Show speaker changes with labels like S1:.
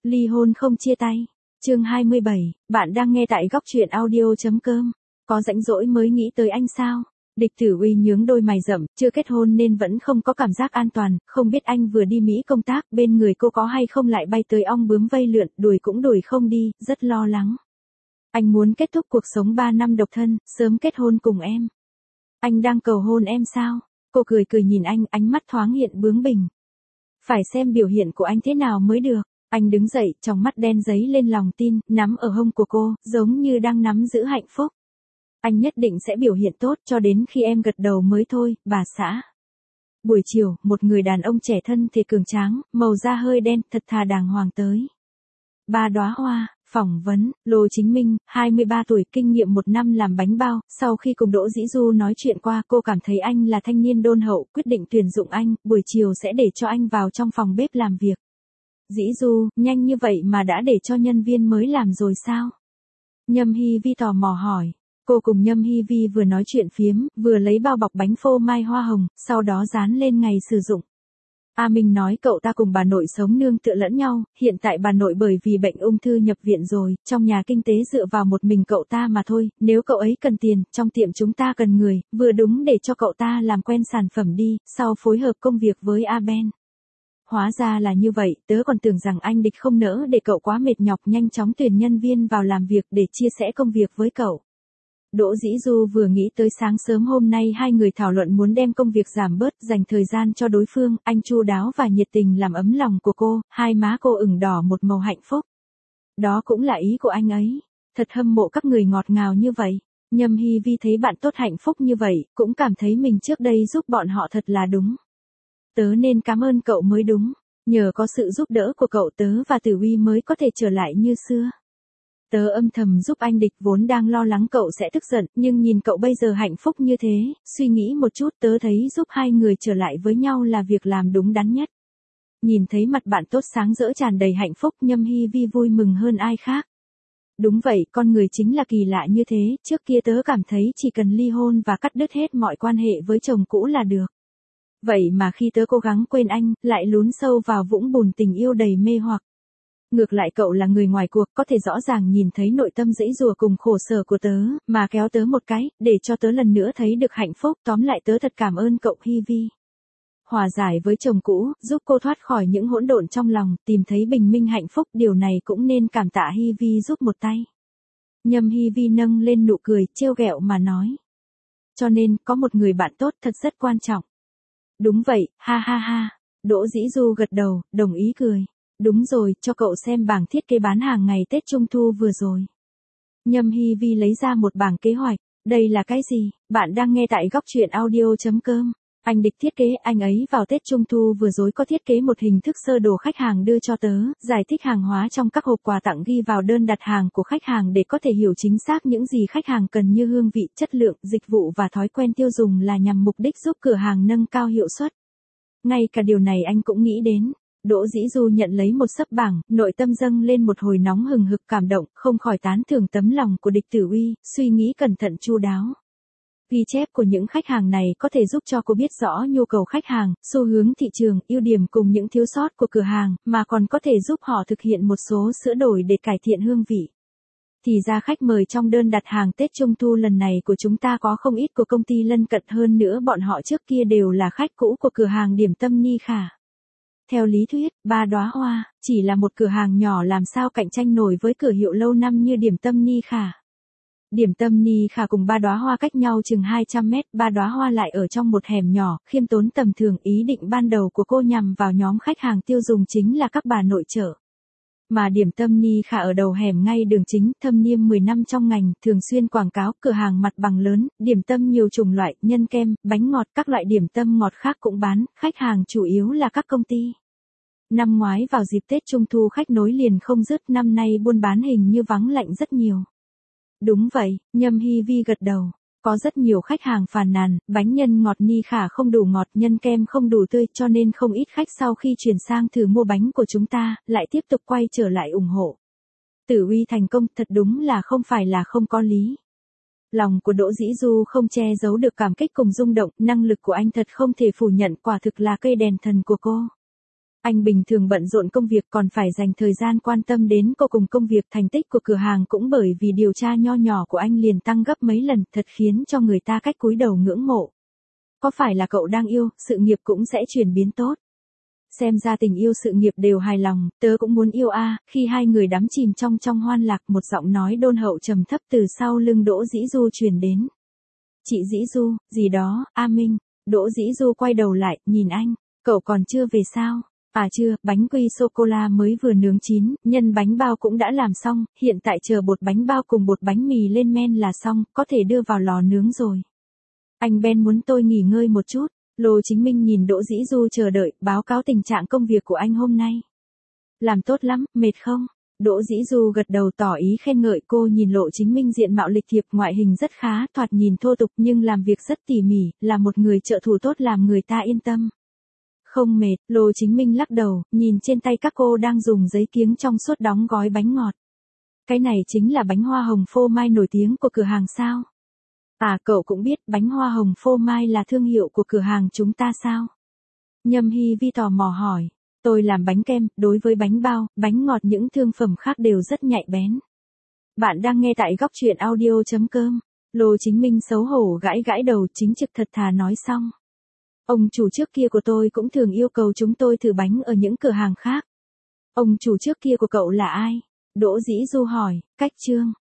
S1: Ly hôn không chia tay. Chương 27, bạn đang nghe tại góc truyện audio.com. Có rảnh rỗi mới nghĩ tới anh sao? Địch Tử Uy nhướng đôi mày rậm, chưa kết hôn nên vẫn không có cảm giác an toàn, không biết anh vừa đi Mỹ công tác, bên người cô có hay không lại bay tới ong bướm vây lượn, đuổi cũng đuổi không đi, rất lo lắng. Anh muốn kết thúc cuộc sống 3 năm độc thân, sớm kết hôn cùng em. Anh đang cầu hôn em sao? Cô cười cười nhìn anh, ánh mắt thoáng hiện bướng bỉnh. Phải xem biểu hiện của anh thế nào mới được. Anh đứng dậy, trong mắt đen giấy lên lòng tin, nắm ở hông của cô, giống như đang nắm giữ hạnh phúc. Anh nhất định sẽ biểu hiện tốt cho đến khi em gật đầu mới thôi, bà xã. Buổi chiều, một người đàn ông trẻ thân thể cường tráng, màu da hơi đen, thật thà đàng hoàng tới. Ba đóa hoa, phỏng vấn, Lô Chính Minh, 23 tuổi, kinh nghiệm 1 năm làm bánh bao, sau khi cùng Đỗ Dĩ Du nói chuyện qua, cô cảm thấy anh là thanh niên đôn hậu, quyết định tuyển dụng anh, buổi chiều sẽ để cho anh vào trong phòng bếp làm việc. Dĩ Du, nhanh như vậy mà đã để cho nhân viên mới làm rồi sao? Nhâm Hy Vi tò mò hỏi. Cô cùng Nhâm Hy Vi vừa nói chuyện phiếm, vừa lấy bao bọc bánh phô mai hoa hồng, sau đó dán lên ngày sử dụng. A Minh nói cậu ta cùng bà nội sống nương tựa lẫn nhau, hiện tại bà nội bởi vì bệnh ung thư nhập viện rồi, trong nhà kinh tế dựa vào một mình cậu ta mà thôi, nếu cậu ấy cần tiền, trong tiệm chúng ta cần người, vừa đúng để cho cậu ta làm quen sản phẩm đi, sau phối hợp công việc với A Ben. Hóa ra là như vậy, tớ còn tưởng rằng anh Địch không nỡ để cậu quá mệt nhọc, nhanh chóng tuyển nhân viên vào làm việc để chia sẻ công việc với cậu. Đỗ Dĩ Du vừa nghĩ tới sáng sớm hôm nay hai người thảo luận muốn đem công việc giảm bớt, dành thời gian cho đối phương, anh chu đáo và nhiệt tình làm ấm lòng của cô, hai má cô ửng đỏ một màu hạnh phúc. Đó cũng là ý của anh ấy, thật hâm mộ các người ngọt ngào như vậy. Nhâm Hy Vi thấy bạn tốt hạnh phúc như vậy, cũng cảm thấy mình trước đây giúp bọn họ thật là đúng. Tớ nên cảm ơn cậu mới đúng, nhờ có sự giúp đỡ của cậu tớ và Tử Uy mới có thể trở lại như xưa. Tớ âm thầm giúp anh Địch vốn đang lo lắng cậu sẽ tức giận, nhưng nhìn cậu bây giờ hạnh phúc như thế, suy nghĩ một chút tớ thấy giúp hai người trở lại với nhau là việc làm đúng đắn nhất. Nhìn thấy mặt bạn tốt sáng rỡ tràn đầy hạnh phúc, Nhâm Hy Vi vui mừng hơn ai khác. Đúng vậy, con người chính là kỳ lạ như thế, trước kia tớ cảm thấy chỉ cần ly hôn và cắt đứt hết mọi quan hệ với chồng cũ là được. Vậy mà khi tớ cố gắng quên anh, lại lún sâu vào vũng bùn tình yêu đầy mê hoặc. Ngược lại cậu là người ngoài cuộc, có thể rõ ràng nhìn thấy nội tâm giãy giụa cùng khổ sở của tớ, mà kéo tớ một cái, để cho tớ lần nữa thấy được hạnh phúc, tóm lại tớ thật cảm ơn cậu Hy Vi. Hòa giải với chồng cũ, giúp cô thoát khỏi những hỗn độn trong lòng, tìm thấy bình minh hạnh phúc, điều này cũng nên cảm tạ Hy Vi giúp một tay. Nhâm Hy Vi nâng lên nụ cười, trêu ghẹo mà nói. Cho nên, có một người bạn tốt thật rất quan trọng. Đúng vậy, ha ha ha. Đỗ Dĩ Du gật đầu, đồng ý cười. Đúng rồi, cho cậu xem bảng thiết kế bán hàng ngày Tết Trung Thu vừa rồi. Nhâm Hy Vi lấy ra một bảng kế hoạch. Đây là cái gì? Bạn đang nghe tại góc truyện audio.com. Anh Địch thiết kế, anh ấy vào Tết Trung Thu vừa rồi có thiết kế một hình thức sơ đồ khách hàng đưa cho tớ, giải thích hàng hóa trong các hộp quà tặng ghi vào đơn đặt hàng của khách hàng để có thể hiểu chính xác những gì khách hàng cần như hương vị, chất lượng, dịch vụ và thói quen tiêu dùng là nhằm mục đích giúp cửa hàng nâng cao hiệu suất. Ngay cả điều này anh cũng nghĩ đến. Đỗ Dĩ Du nhận lấy một xấp bảng, nội tâm dâng lên một hồi nóng hừng hực cảm động, không khỏi tán thưởng tấm lòng của Địch Tử Uy, suy nghĩ cẩn thận chu đáo. Ghi chép của những khách hàng này có thể giúp cho cô biết rõ nhu cầu khách hàng, xu hướng thị trường, ưu điểm cùng những thiếu sót của cửa hàng, mà còn có thể giúp họ thực hiện một số sửa đổi để cải thiện hương vị. Thì ra khách mời trong đơn đặt hàng Tết Trung Thu lần này của chúng ta có không ít của công ty lân cận, hơn nữa bọn họ trước kia đều là khách cũ của cửa hàng Điểm Tâm Ni Khả. Theo lý thuyết, Ba Đóa Hoa, chỉ là một cửa hàng nhỏ làm sao cạnh tranh nổi với cửa hiệu lâu năm như Điểm Tâm Ni Khả. Điểm Tâm Ni Khả cùng Ba Đóa Hoa cách nhau chừng 200 mét, Ba Đóa Hoa lại ở trong một hẻm nhỏ, khiêm tốn tầm thường. Ý định ban đầu của cô nhằm vào nhóm khách hàng tiêu dùng chính là các bà nội trợ. Mà Điểm Tâm Ni Khả ở đầu hẻm ngay đường chính, thâm niên 10 năm trong ngành, thường xuyên quảng cáo, cửa hàng mặt bằng lớn, điểm tâm nhiều chủng loại, nhân kem, bánh ngọt, các loại điểm tâm ngọt khác cũng bán, khách hàng chủ yếu là các công ty. Năm ngoái vào dịp Tết Trung Thu khách nối liền không dứt, năm nay buôn bán hình như vắng lạnh rất nhiều. Đúng vậy, Nhâm Hy Vi gật đầu. Có rất nhiều khách hàng phàn nàn, bánh nhân ngọt Ni Khả không đủ ngọt, nhân kem không đủ tươi, cho nên không ít khách sau khi chuyển sang thử mua bánh của chúng ta, lại tiếp tục quay trở lại ủng hộ. Tử Uy thành công, thật đúng là không phải là không có lý. Lòng của Đỗ Dĩ Du không che giấu được cảm kích cùng rung động, năng lực của anh thật không thể phủ nhận, quả thực là cây đèn thần của cô. Anh bình thường bận rộn công việc còn phải dành thời gian quan tâm đến cô cùng công việc, thành tích của cửa hàng cũng bởi vì điều tra nho nhỏ của anh liền tăng gấp mấy lần, thật khiến cho người ta cách cúi đầu ngưỡng mộ. Có phải là cậu đang yêu, sự nghiệp cũng sẽ chuyển biến tốt? Xem ra tình yêu sự nghiệp đều hài lòng, tớ cũng muốn yêu a. Khi hai người đắm chìm trong hoan lạc, một giọng nói đôn hậu trầm thấp từ sau lưng Đỗ Dĩ Du truyền đến. Chị Dĩ Du, gì đó, A Minh. Đỗ Dĩ Du quay đầu lại, nhìn anh, cậu còn chưa về sao? À chưa, bánh quy sô-cô-la mới vừa nướng chín, nhân bánh bao cũng đã làm xong, hiện tại chờ bột bánh bao cùng bột bánh mì lên men là xong, có thể đưa vào lò nướng rồi. Anh Ben muốn tôi nghỉ ngơi một chút. Lô Chính Minh nhìn Đỗ Dĩ Du chờ đợi, báo cáo tình trạng công việc của anh hôm nay. Làm tốt lắm, mệt không? Đỗ Dĩ Du gật đầu tỏ ý khen ngợi. Cô nhìn Lộ Chính Minh diện mạo lịch thiệp, ngoại hình rất khá, thoạt nhìn thô tục nhưng làm việc rất tỉ mỉ, là một người trợ thủ tốt làm người ta yên tâm. Không mệt, Lô Chính Minh lắc đầu, nhìn trên tay các cô đang dùng giấy kiếng trong suốt đóng gói bánh ngọt. Cái này chính là bánh hoa hồng phô mai nổi tiếng của cửa hàng sao? À, cậu cũng biết bánh hoa hồng phô mai là thương hiệu của cửa hàng chúng ta sao? Nhâm Hy Vi tò mò hỏi. Tôi làm bánh kem, đối với bánh bao, bánh ngọt những thương phẩm khác đều rất nhạy bén. Bạn đang nghe tại góc truyện audio.com. Lô Chính Minh xấu hổ gãi gãi đầu, chính trực thật thà nói xong. Ông chủ trước kia của tôi cũng thường yêu cầu chúng tôi thử bánh ở những cửa hàng khác. Ông chủ trước kia của cậu là ai? Đỗ Dĩ Du hỏi. Cách Trương.